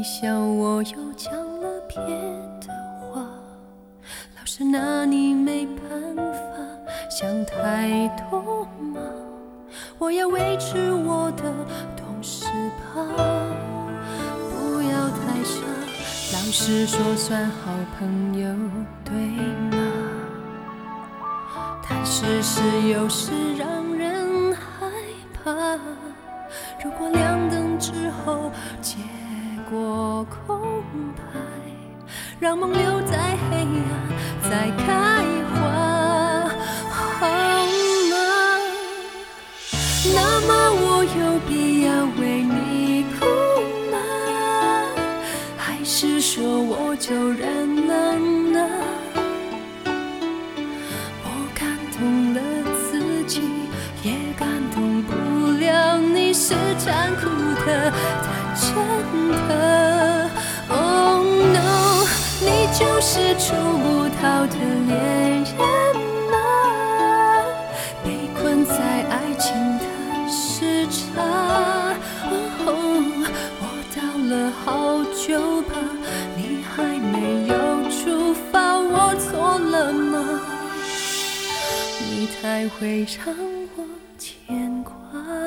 笑我又讲了别的话，老是拿你没办法，想太多吗？我要维持我的懂事吧，不要太傻，老实说算好朋友对吗？谈事实有时让人害怕，如果亮灯之后结果空白，让梦留在黑暗再开花，好吗？那么我有必要为你哭吗？还是说我就认了呢？我感动了自己，也感动不了你，是残酷的，但真的。Oh no， 你就是触不到的恋人吗？被困在爱情的时差。我到了好久吧，你还没有出发，我错了吗？你太会让我牵挂。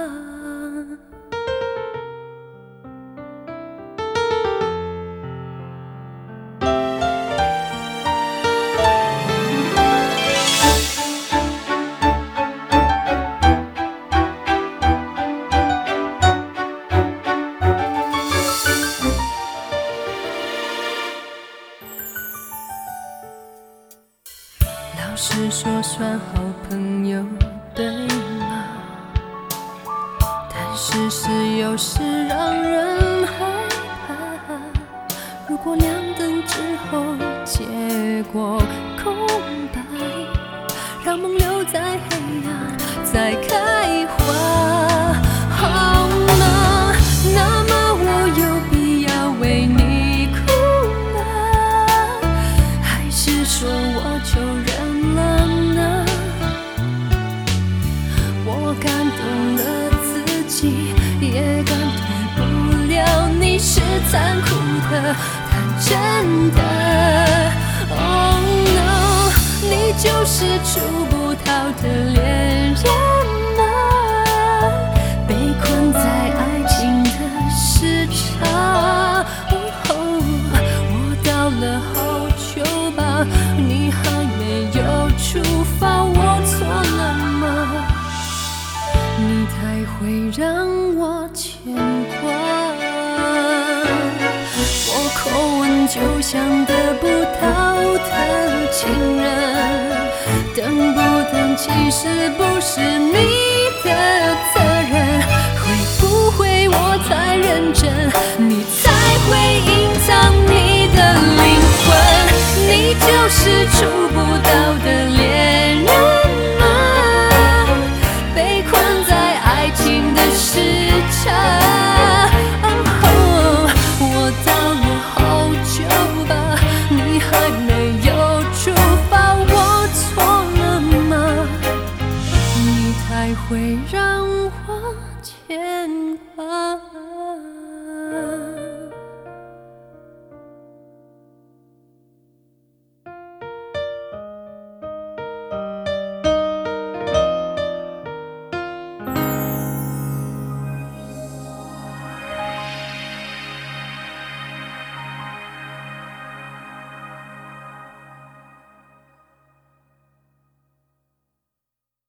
老实说算好朋友对吗？但事实有时让人害怕，如果亮灯之后结果空白，让梦留在黑暗再开花，好吗？那么我有必要为你哭吗？还是说我就认了呢？我感动了自己，也感动不了你，是残酷的，但真的。Oh no， 你就是触不到的恋人吗？被困在爱情的时差。我到了好久吧，你还没有出发，我错了吗？你太会让我牵挂。我口吻就像得不到的情人，等不等其实不是你的责任，会不会我太认真，你才会隐藏你的灵魂？你就是触不到的恋人吗？被困在爱情的时差。我到了好久吧，你还没有出发，我错了吗？你太会让我牵挂。